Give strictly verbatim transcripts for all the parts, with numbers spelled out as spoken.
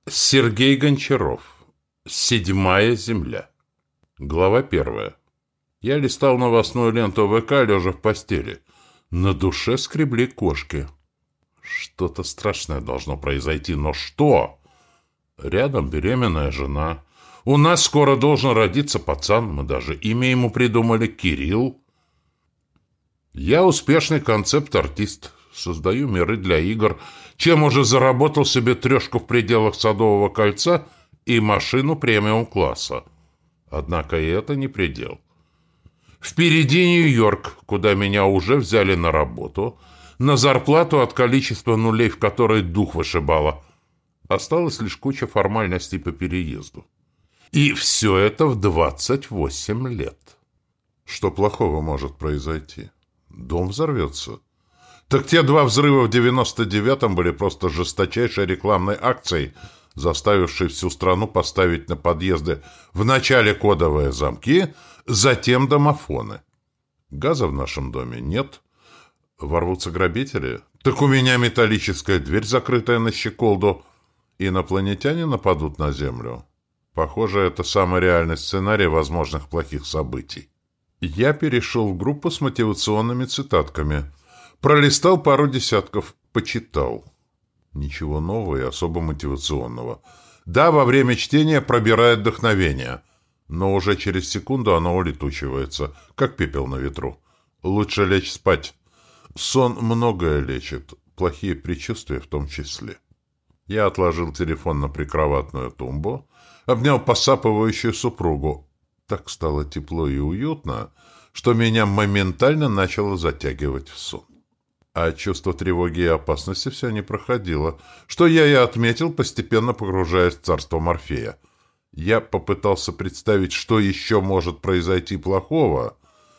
Сергей Гончаров. Седьмая земля. Глава первая. Я листал новостную ленту ВК, лежа в постели. На душе скребли кошки. Что-то страшное должно произойти, но что? Рядом беременная жена. У нас скоро должен родиться пацан, мы даже имя ему придумали — Кирилл. Я успешный концепт-артист. Создаю миры для игр, чем уже заработал себе трешку в пределах Садового кольца и машину премиум-класса. Однако и это не предел. Впереди Нью-Йорк, куда меня уже взяли на работу, на зарплату от количества нулей, в которой дух вышибало. Осталась лишь куча формальностей по переезду. И все это в двадцать восемь лет. Что плохого может произойти? Дом взорвется. Так те два взрыва в девяносто девятом были просто жесточайшей рекламной акцией, заставившей всю страну поставить на подъезды вначале кодовые замки, затем домофоны. Газа в нашем доме нет. Ворвутся грабители? Так у меня металлическая дверь, закрытая на щеколду. Инопланетяне нападут на Землю. Похоже, это самый реальный сценарий возможных плохих событий. Я перешел в группу с мотивационными цитатками. Пролистал пару десятков, почитал. Ничего нового и особо мотивационного. Да, во время чтения пробирает вдохновение, но уже через секунду оно улетучивается, как пепел на ветру. Лучше лечь спать. Сон многое лечит, плохие предчувствия в том числе. Я отложил телефон на прикроватную тумбу, обнял посапывающую супругу. Так стало тепло и уютно, что меня моментально начало затягивать в сон. А чувство тревоги и опасности все не проходило, что я и отметил, постепенно погружаясь в царство Морфея. Я попытался представить, что еще может произойти плохого,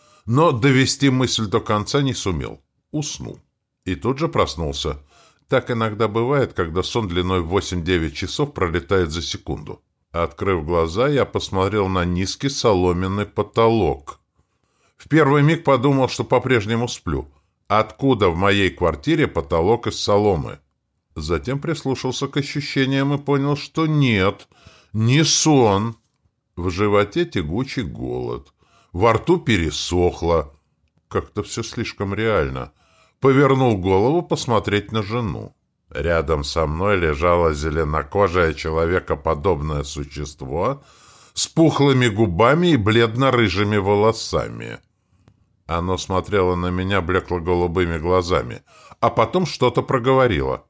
но довести мысль до конца не сумел. Уснул. И тут же проснулся. Так иногда бывает, когда сон длиной в восемь-девять часов пролетает за секунду. Открыв глаза, я посмотрел на низкий соломенный потолок. В первый миг подумал, что по-прежнему сплю. Откуда в моей квартире потолок из соломы? Затем прислушался к ощущениям и понял, что нет, не сон. В животе тягучий голод. Во рту пересохло. Как-то все слишком реально. Повернул голову посмотреть на жену. Рядом со мной лежало зеленокожее человекоподобное существо с пухлыми губами и бледно-рыжими волосами. Оно смотрело на меня блекло-голубыми глазами, а потом что-то проговорило.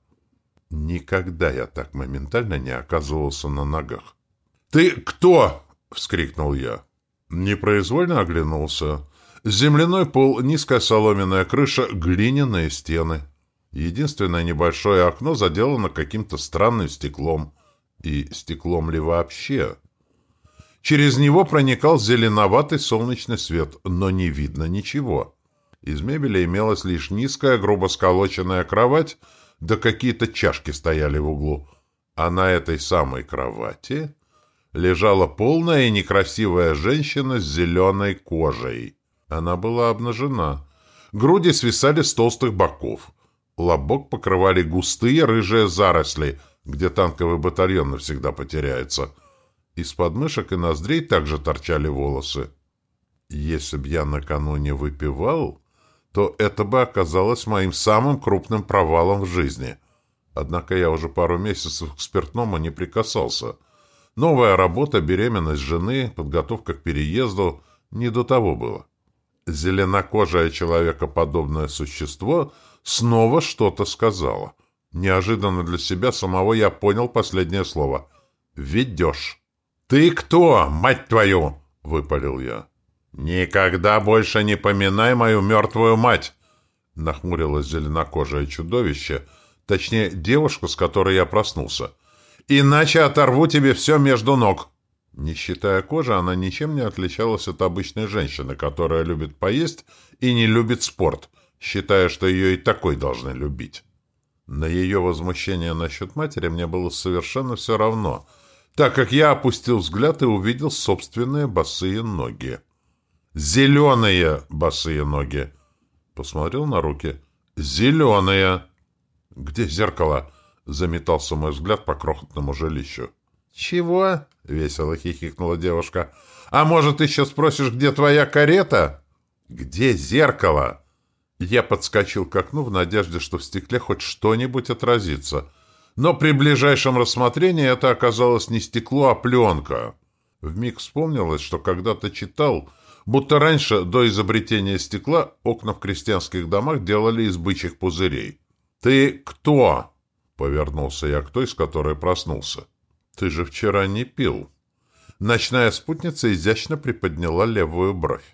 Никогда я так моментально не оказывался на ногах. «Ты кто?» — вскрикнул я. Непроизвольно оглянулся. Земляной пол, низкая соломенная крыша, глиняные стены. Единственное небольшое окно заделано каким-то странным стеклом. И стеклом ли вообще? Через него проникал зеленоватый солнечный свет, но не видно ничего. Из мебели имелась лишь низкая, грубо сколоченная кровать, да какие-то чашки стояли в углу. А на этой самой кровати лежала полная и некрасивая женщина с зеленой кожей. Она была обнажена. Груди свисали с толстых боков. Лобок покрывали густые рыжие заросли, где танковый батальон навсегда потеряется. Из подмышек и ноздрей также торчали волосы. Если б я накануне выпивал, то это бы оказалось моим самым крупным провалом в жизни. Однако я уже пару месяцев к спиртному не прикасался. Новая работа, беременность жены, подготовка к переезду — не до того было. Зеленокожее человекоподобное существо снова что-то сказала. Неожиданно для себя самого я понял последнее слово. «Ведешь». «Ты кто, мать твою?» — выпалил я. «Никогда больше не поминай мою мертвую мать!» — нахмурилось зеленокожее чудовище, точнее, девушка, с которой я проснулся. «Иначе оторву тебе все между ног!» Не считая кожи, она ничем не отличалась от обычной женщины, которая любит поесть и не любит спорт, считая, что ее и такой должны любить. На ее возмущение насчет матери мне было совершенно все равно, так как я опустил взгляд и увидел собственные босые ноги. Зеленые босые ноги. Посмотрел на руки. Зеленые. Где зеркало? Заметался мой взгляд по крохотному жилищу. «Чего?» — весело хихикнула девушка. «А может, еще спросишь, где твоя карета?» «Где зеркало?» Я подскочил к окну в надежде, что в стекле хоть что-нибудь отразится. Но при ближайшем рассмотрении это оказалось не стекло, а пленка. Вмиг вспомнилось, что когда-то читал, будто раньше, до изобретения стекла, окна в крестьянских домах делали из бычьих пузырей. «Ты кто?» — повернулся я к той, с которой проснулся. «Ты же вчера не пил». Ночная спутница изящно приподняла левую бровь.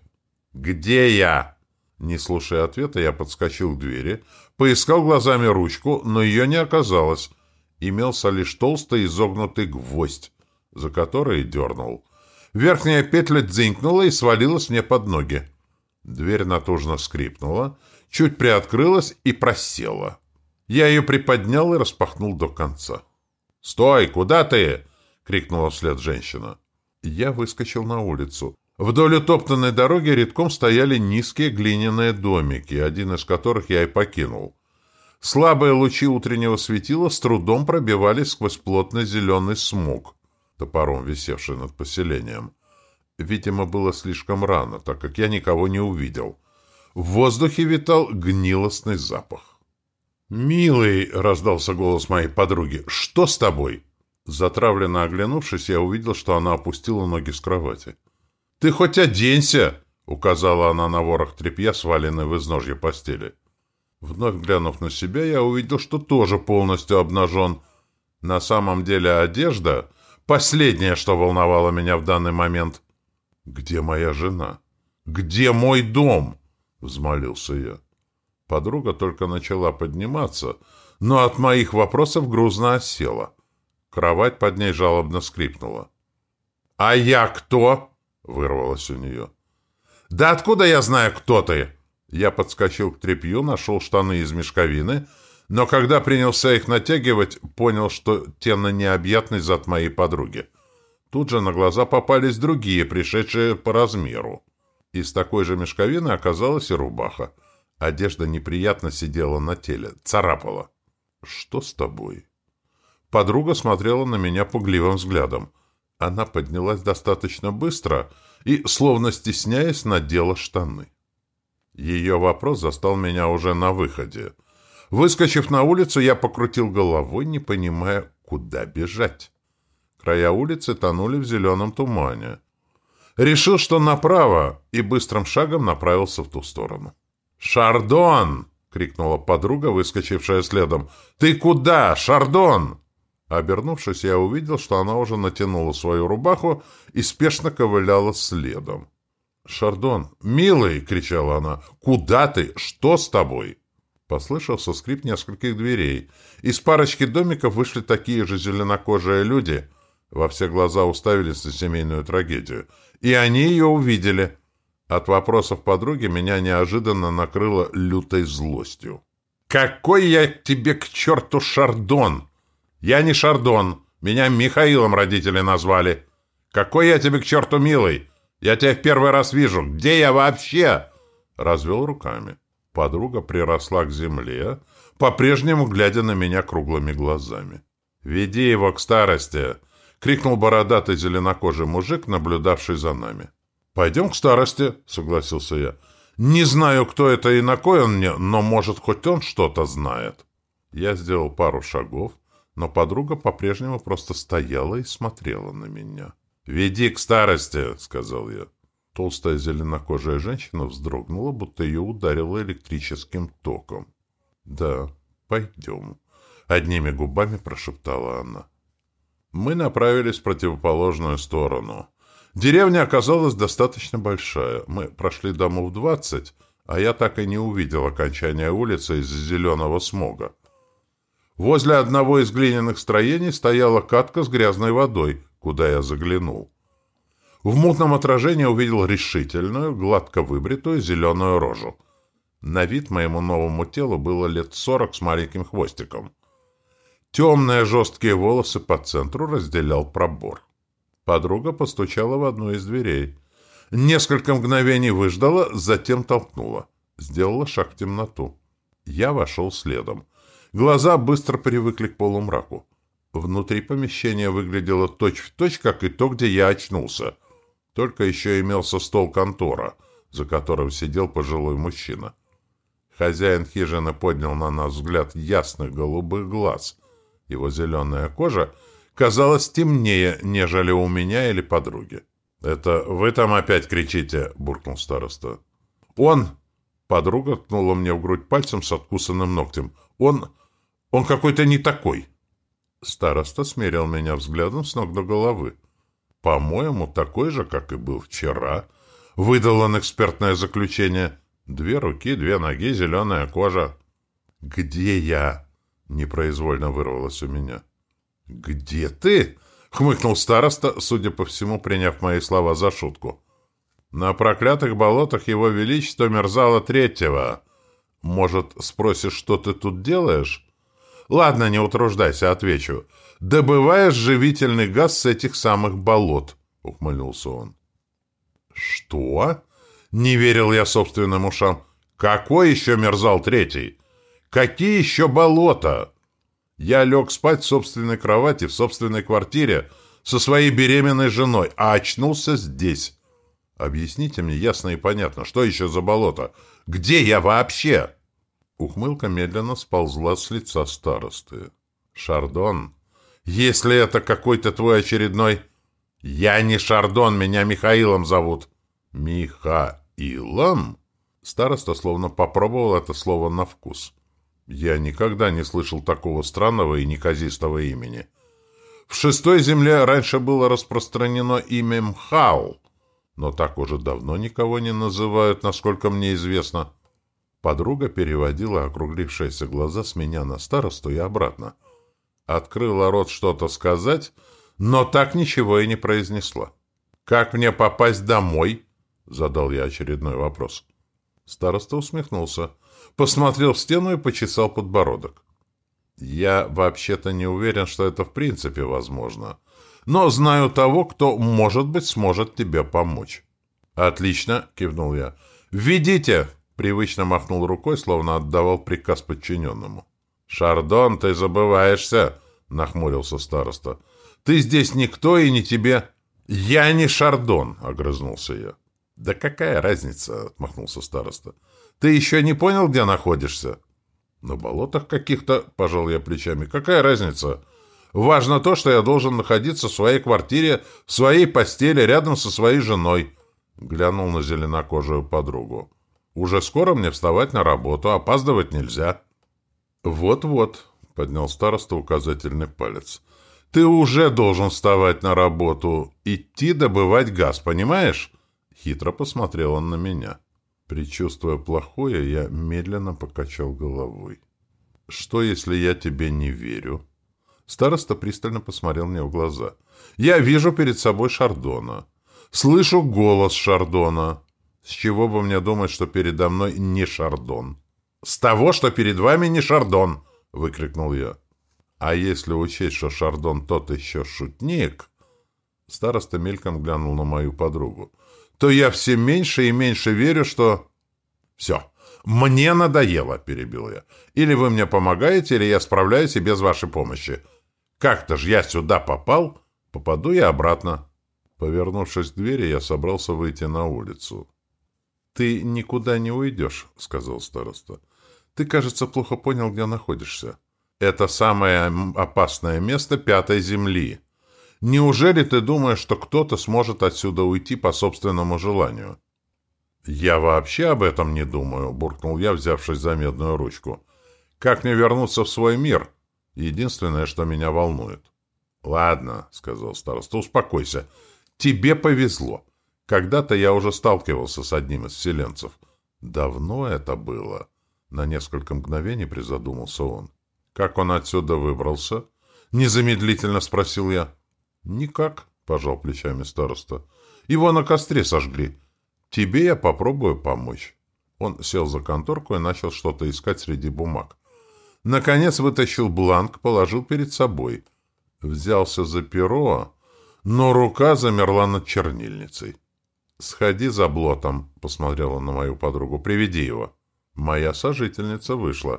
«Где я?» Не слушая ответа, я подскочил к двери, поискал глазами ручку, но ее не оказалось. Имелся лишь толстый изогнутый гвоздь, за который и дернул. Верхняя петля дзынькнула и свалилась мне под ноги. Дверь натужно скрипнула, чуть приоткрылась и просела. Я ее приподнял и распахнул до конца. «Стой! Куда ты?» — крикнула вслед женщина. Я выскочил на улицу. Вдоль утоптанной дороги редком стояли низкие глиняные домики, один из которых я и покинул. Слабые лучи утреннего светила с трудом пробивались сквозь плотный зеленый смог, топором висевший над поселением. Видимо, было слишком рано, так как я никого не увидел. В воздухе витал гнилостный запах. «Милый!» — раздался голос моей подруги. «Что с тобой?» Затравленно оглянувшись, я увидел, что она опустила ноги с кровати. «Ты хоть оденься!» — указала она на ворох тряпья, сваленный в изножье постели. Вновь глянув на себя, я увидел, что тоже полностью обнажен. На самом деле одежда — последнее, что волновало меня в данный момент. «Где моя жена? Где мой дом?» — взмолился я. Подруга только начала подниматься, но от моих вопросов грузно осела. Кровать под ней жалобно скрипнула. «А я кто?» — вырвалось у нее. «Да откуда я знаю, кто ты?» Я подскочил к тряпью, нашел штаны из мешковины, но когда принялся их натягивать, понял, что те на необъятный зад моей подруги. Тут же на глаза попались другие, пришедшие по размеру. Из такой же мешковины оказалась и рубаха. Одежда неприятно сидела на теле, царапала. «Что с тобой?» Подруга смотрела на меня пугливым взглядом. Она поднялась достаточно быстро и, словно стесняясь, надела штаны. Ее вопрос застал меня уже на выходе. Выскочив на улицу, я покрутил головой, не понимая, куда бежать. Края улицы тонули в зеленом тумане. Решил, что направо, и быстрым шагом направился в ту сторону. «Шардон!» — крикнула подруга, выскочившая следом. «Ты куда, Шардон?» Обернувшись, я увидел, что она уже натянула свою рубаху и спешно ковыляла следом. «Шардон! Милый!» — кричала она. «Куда ты? Что с тобой?» Послышался скрип нескольких дверей. Из парочки домиков вышли такие же зеленокожие люди. Во все глаза уставились на семейную трагедию. И они ее увидели. От вопросов подруги меня неожиданно накрыло лютой злостью. «Какой я тебе к черту Шардон? Я не Шардон. Меня Михаилом родители назвали. Какой я тебе к черту милый? Я тебя в первый раз вижу. Где я вообще?» Развел руками. Подруга приросла к земле, по-прежнему глядя на меня круглыми глазами. «Веди его к старости!» — крикнул бородатый зеленокожий мужик, наблюдавший за нами. «Пойдем к старости», — согласился я. «Не знаю, кто это и на кой он мне, но, может, хоть он что-то знает». Я сделал пару шагов, но подруга по-прежнему просто стояла и смотрела на меня. «Веди к старости», — сказал я. Толстая зеленокожая женщина вздрогнула, будто ее ударило электрическим током. «Да, пойдем», — одними губами прошептала она. Мы направились в противоположную сторону. Деревня оказалась достаточно большая. Мы прошли домов двадцать, а я так и не увидел окончания улицы из-за зеленого смога. Возле одного из глиняных строений стояла катка с грязной водой, куда я заглянул. В мутном отражении увидел решительную, гладко выбритую зеленую рожу. На вид моему новому телу было лет сорок с маленьким хвостиком. Темные жесткие волосы по центру разделял пробор. Подруга постучала в одну из дверей. Несколько мгновений выждала, затем толкнула. Сделала шаг в темноту. Я вошел следом. Глаза быстро привыкли к полумраку. Внутри помещения выглядело точь-в-точь, как и то, где я очнулся. Только еще имелся стол-контора, за которым сидел пожилой мужчина. Хозяин хижины поднял на нас взгляд ясных голубых глаз. Его зеленая кожа казалась темнее, нежели у меня или подруги. «Это вы там опять кричите?» — буркнул староста. «Он...» — подруга ткнула мне в грудь пальцем с откусанным ногтем. «Он... он какой-то не такой». Староста смерил меня взглядом с ног до головы. «По-моему, такой же, как и был вчера», — выдал он экспертное заключение. «Две руки, две ноги, зеленая кожа». «Где я?» — непроизвольно вырвалось у меня. «Где ты?» — хмыкнул староста, судя по всему, приняв мои слова за шутку. «На проклятых болотах его величества Мерзала Третьего. Может, спросишь, что ты тут делаешь?» «Ладно, не утруждайся, отвечу. Добываешь живительный газ с этих самых болот», — ухмыльнулся он. «Что?» — не верил я собственным ушам. «Какой еще Мерзал Третий? Какие еще болота?» Я лег спать в собственной кровати, в собственной квартире, со своей беременной женой, а очнулся здесь. Объясните мне ясно и понятно, что еще за болото? Где я вообще?» Ухмылка медленно сползла с лица старосты. «Шардон, если это какой-то твой очередной...» «Я не Шардон, меня Михаилом зовут». «Михаилом?» Староста словно попробовал это слово на вкус. Я никогда не слышал такого странного и неказистого имени. В шестой земле раньше было распространено имя Мхал, но так уже давно никого не называют, насколько мне известно. Подруга переводила округлившиеся глаза с меня на старосту и обратно. Открыла рот что-то сказать, но так ничего и не произнесла. «Как мне попасть домой?» — задал я очередной вопрос. Староста усмехнулся, посмотрел в стену и почесал подбородок. «Я вообще-то не уверен, что это в принципе возможно, но знаю того, кто, может быть, сможет тебе помочь». «Отлично!» — кивнул я. «Ведите!» — привычно махнул рукой, словно отдавал приказ подчиненному. «Шардон, ты забываешься!» — нахмурился староста. «Ты здесь никто и не тебе...» «Я не Шардон!» — огрызнулся я. «Да какая разница?» — отмахнулся староста. «Ты еще не понял, где находишься?» «На болотах каких-то», — пожал я плечами. «Какая разница? Важно то, что я должен находиться в своей квартире, в своей постели, рядом со своей женой». Глянул на зеленокожую подругу. «Уже скоро мне вставать на работу, опаздывать нельзя». «Вот-вот», — поднял староста указательный палец. «Ты уже должен вставать на работу, идти добывать газ, понимаешь?» Хитро посмотрел он на меня. Предчувствуя плохое, я медленно покачал головой. «Что, если я тебе не верю?» Староста пристально посмотрел мне в глаза. «Я вижу перед собой Шардона. Слышу голос Шардона. С чего бы мне думать, что передо мной не Шардон?» «С того, что перед вами не Шардон!» — выкрикнул я. «А если учесть, что Шардон тот еще шутник...» Староста мельком глянул на мою подругу. «То я все меньше и меньше верю, что...» «Все, мне надоело», — перебил я. «Или вы мне помогаете, или я справляюсь и без вашей помощи. Как-то ж я сюда попал, попаду я обратно». Повернувшись к двери, я собрался выйти на улицу. «Ты никуда не уйдешь», — сказал староста. «Ты, кажется, плохо понял, где находишься. Это самое опасное место Пятой Земли. Неужели ты думаешь, что кто-то сможет отсюда уйти по собственному желанию?» «Я вообще об этом не думаю», — буркнул я, взявшись за медную ручку. «Как мне вернуться в свой мир? Единственное, что меня волнует». «Ладно», — сказал староста, — «успокойся. Тебе повезло. Когда-то я уже сталкивался с одним из вселенцев». «Давно это было?» На несколько мгновений призадумался он. «Как он отсюда выбрался?» Незамедлительно спросил я. «Никак», — пожал плечами староста. «Его на костре сожгли. Тебе я попробую помочь». Он сел за конторку и начал что-то искать среди бумаг. Наконец вытащил бланк, положил перед собой. Взялся за перо, но рука замерла над чернильницей. «Сходи за блотом», — посмотрела на мою подругу. «Приведи его». Моя сожительница вышла.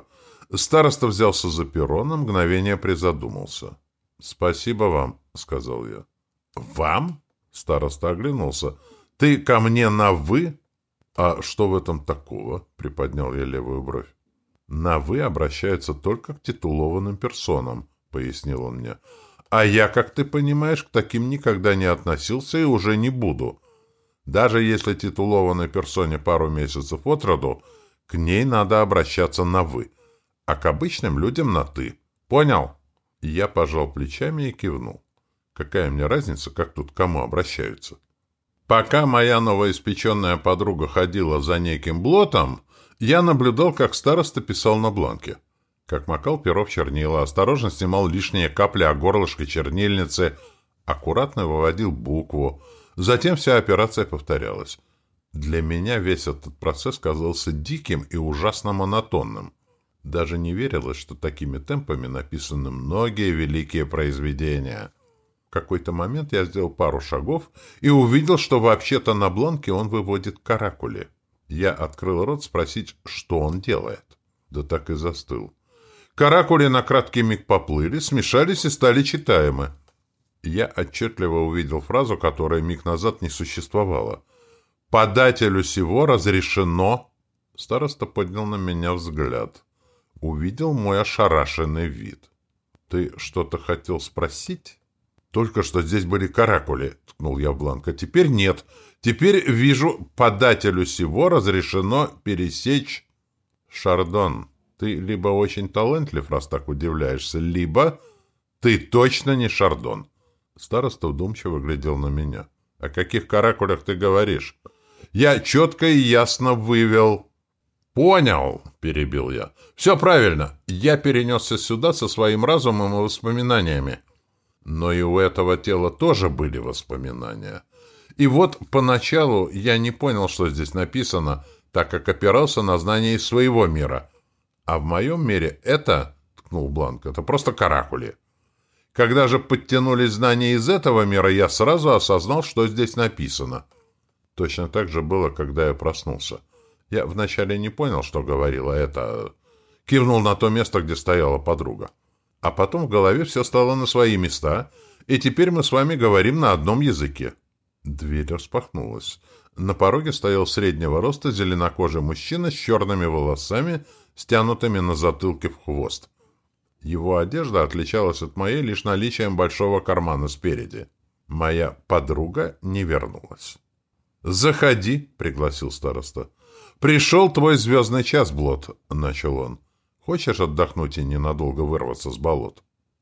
Староста взялся за перо, на мгновение призадумался. «Спасибо вам», — сказал я. «Вам?» — староста оглянулся. «Ты ко мне на «вы»?» «А что в этом такого?» — приподнял я левую бровь. «На «вы» обращаются только к титулованным персонам», — пояснил он мне. «А я, как ты понимаешь, к таким никогда не относился и уже не буду. Даже если титулованной персоне пару месяцев от роду, к ней надо обращаться на «вы», а к обычным людям на «ты». Понял?» Я пожал плечами и кивнул. Какая мне разница, как тут к кому обращаются? Пока моя новоиспеченная подруга ходила за неким блотом, я наблюдал, как староста писал на бланке. Как макал перо в чернила, осторожно снимал лишние капли о горлышко чернильницы, аккуратно выводил букву. Затем вся операция повторялась. Для меня весь этот процесс казался диким и ужасно монотонным. Даже не верилось, что такими темпами написаны многие великие произведения. В какой-то момент я сделал пару шагов и увидел, что вообще-то на бланке он выводит каракули. Я открыл рот спросить, что он делает. Да так и застыл. Каракули на краткий миг поплыли, смешались и стали читаемы. Я отчетливо увидел фразу, которая миг назад не существовала. «Подателю сего разрешено...» Староста поднял на меня взгляд. Увидел мой ошарашенный вид. «Ты что-то хотел спросить?» «Только что здесь были каракули», — ткнул я в бланк. «А теперь нет. Теперь вижу, подателю сего разрешено пересечь...» «Шардон, ты либо очень талантлив, раз так удивляешься, либо ты точно не Шардон». Староста вдумчиво глядел на меня. «О каких каракулях ты говоришь?» «Я четко и ясно вывел...» «Понял», — перебил я. «Все правильно. Я перенесся сюда со своим разумом и воспоминаниями. Но и у этого тела тоже были воспоминания. И вот поначалу я не понял, что здесь написано, так как опирался на знания из своего мира. А в моем мире это, — ткнул бланк, — это просто каракули. Когда же подтянулись знания из этого мира, я сразу осознал, что здесь написано. Точно так же было, когда я проснулся. Я вначале не понял, что говорила это. Кивнул на то место, где стояла подруга. А потом в голове все стало на свои места, и теперь мы с вами говорим на одном языке. Дверь распахнулась. На пороге стоял среднего роста зеленокожий мужчина с черными волосами, стянутыми на затылке в хвост. Его одежда отличалась от моей лишь наличием большого кармана спереди. Моя подруга не вернулась. «Заходи», — пригласил староста. «Пришел твой звездный час, Блот», — начал он. «Хочешь отдохнуть и ненадолго вырваться с болот?»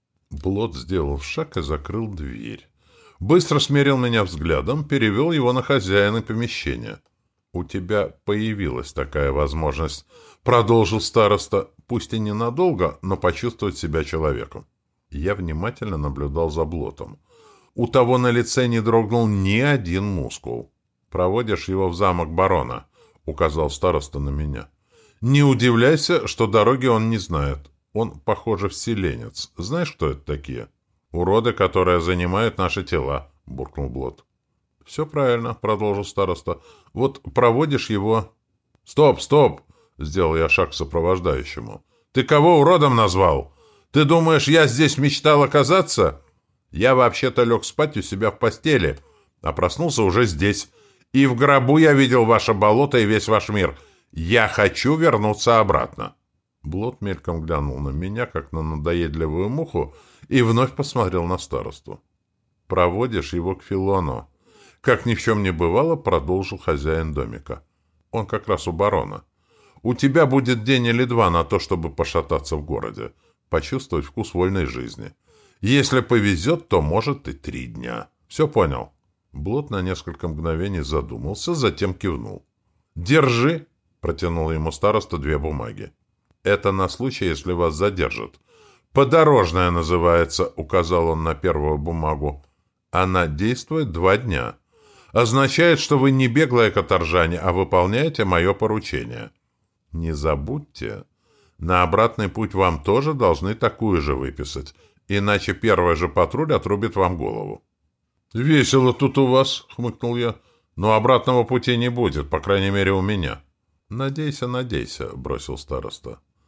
Блот сделал шаг и закрыл дверь. Быстро смерил меня взглядом, перевел его на хозяина помещения. «У тебя появилась такая возможность», — продолжил староста, пусть и ненадолго, но почувствовать себя человеком. Я внимательно наблюдал за Блотом. У того на лице не дрогнул ни один мускул. «Проводишь его в замок барона», — указал староста на меня. «Не удивляйся, что дороги он не знает. Он, похоже, вселенец. Знаешь, кто это такие?» «Уроды, которые занимают наши тела», — буркнул Блот. «Все правильно», — продолжил староста. «Вот проводишь его...» «Стоп, стоп!» — сделал я шаг к сопровождающему. «Ты кого уродом назвал? Ты думаешь, я здесь мечтал оказаться? Я вообще-то лег спать у себя в постели, а проснулся уже здесь. И в гробу я видел ваше болото и весь ваш мир. Я хочу вернуться обратно». Блот мельком глянул на меня, как на надоедливую муху, и вновь посмотрел на старосту. «Проводишь его к Филону». Как ни в чем не бывало, продолжил хозяин домика. Он как раз у барона. «У тебя будет день или два на то, чтобы пошататься в городе, почувствовать вкус вольной жизни. Если повезет, то, может, и три дня. Все понял?» Блот на несколько мгновений задумался, затем кивнул. «Держи!» — протянул ему староста две бумаги. «Это на случай, если вас задержат. Подорожная называется», — указал он на первую бумагу. «Она действует два дня. Означает, что вы не беглые каторжане, а выполняете мое поручение. Не забудьте, на обратный путь вам тоже должны такую же выписать, иначе первый же патруль отрубит вам голову». «Весело тут у вас», — хмыкнул я. «Но обратного пути не будет, по крайней мере, у меня». «Надейся, надейся», — бросил староста.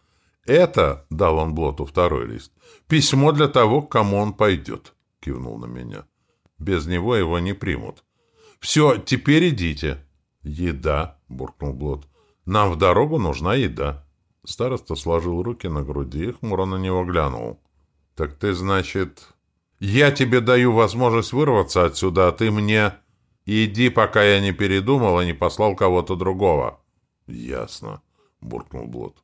«Это», — дал он Блоту второй лист, — «письмо для того, к кому он пойдет», — кивнул на меня. «Без него его не примут». «Все, теперь идите». «Еда», — буркнул Блот. «Нам в дорогу нужна еда». Староста сложил руки на груди и хмуро на него глянул. «Так ты, значит...» «Я тебе даю возможность вырваться отсюда, а ты мне...» «Иди, пока я не передумал и не послал кого-то другого». «Ясно», — буркнул Блот.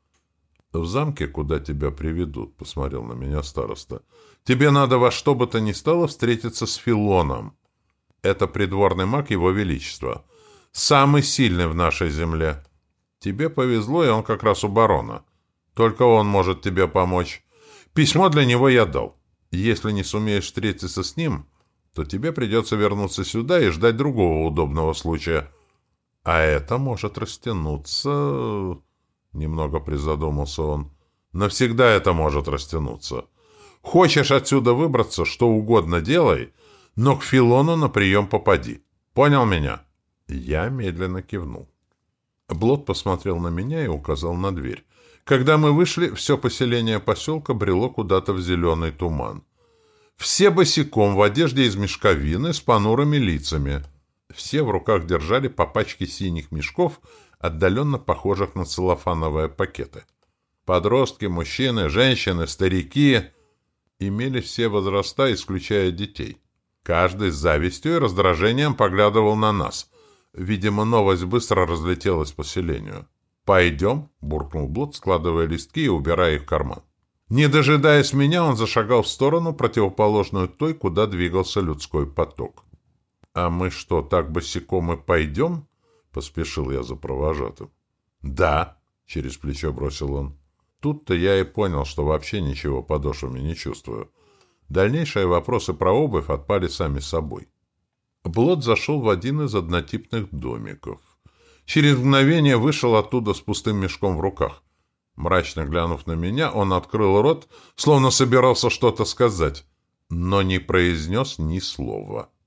«В замке, куда тебя приведут», — посмотрел на меня староста, — «тебе надо во что бы то ни стало встретиться с Филоном. Это придворный маг Его Величества. Самый сильный в нашей земле. Тебе повезло, и он как раз у барона. Только он может тебе помочь. Письмо для него я дал. Если не сумеешь встретиться с ним, то тебе придется вернуться сюда и ждать другого удобного случая. А это может растянуться...» Немного призадумался он. «Навсегда это может растянуться. Хочешь отсюда выбраться, что угодно делай, но к Филону на прием попади. Понял меня?» Я медленно кивнул. Блот посмотрел на меня и указал на дверь. Когда мы вышли, все поселение поселка брело куда-то в зеленый туман. Все босиком, в одежде из мешковины, с понурыми лицами. Все в руках держали по пачке синих мешков, отдаленно похожих на целлофановые пакеты. Подростки, мужчины, женщины, старики имели все возраста, исключая детей. Каждый с завистью и раздражением поглядывал на нас. Видимо, новость быстро разлетелась по селению. «Пойдем», — буркнул Блот, складывая листки и убирая их в карман. Не дожидаясь меня, он зашагал в сторону, противоположную той, куда двигался людской поток. «А мы что, так босиком и пойдем?» — поспешил я за провожатым. «Да», — через плечо бросил он. Тут-то я и понял, что вообще ничего подошвами не чувствую. Дальнейшие вопросы про обувь отпали сами собой. Блот зашел в один из однотипных домиков. Через мгновение вышел оттуда с пустым мешком в руках. Мрачно глянув на меня, он открыл рот, словно собирался что-то сказать, но не произнес ни слова.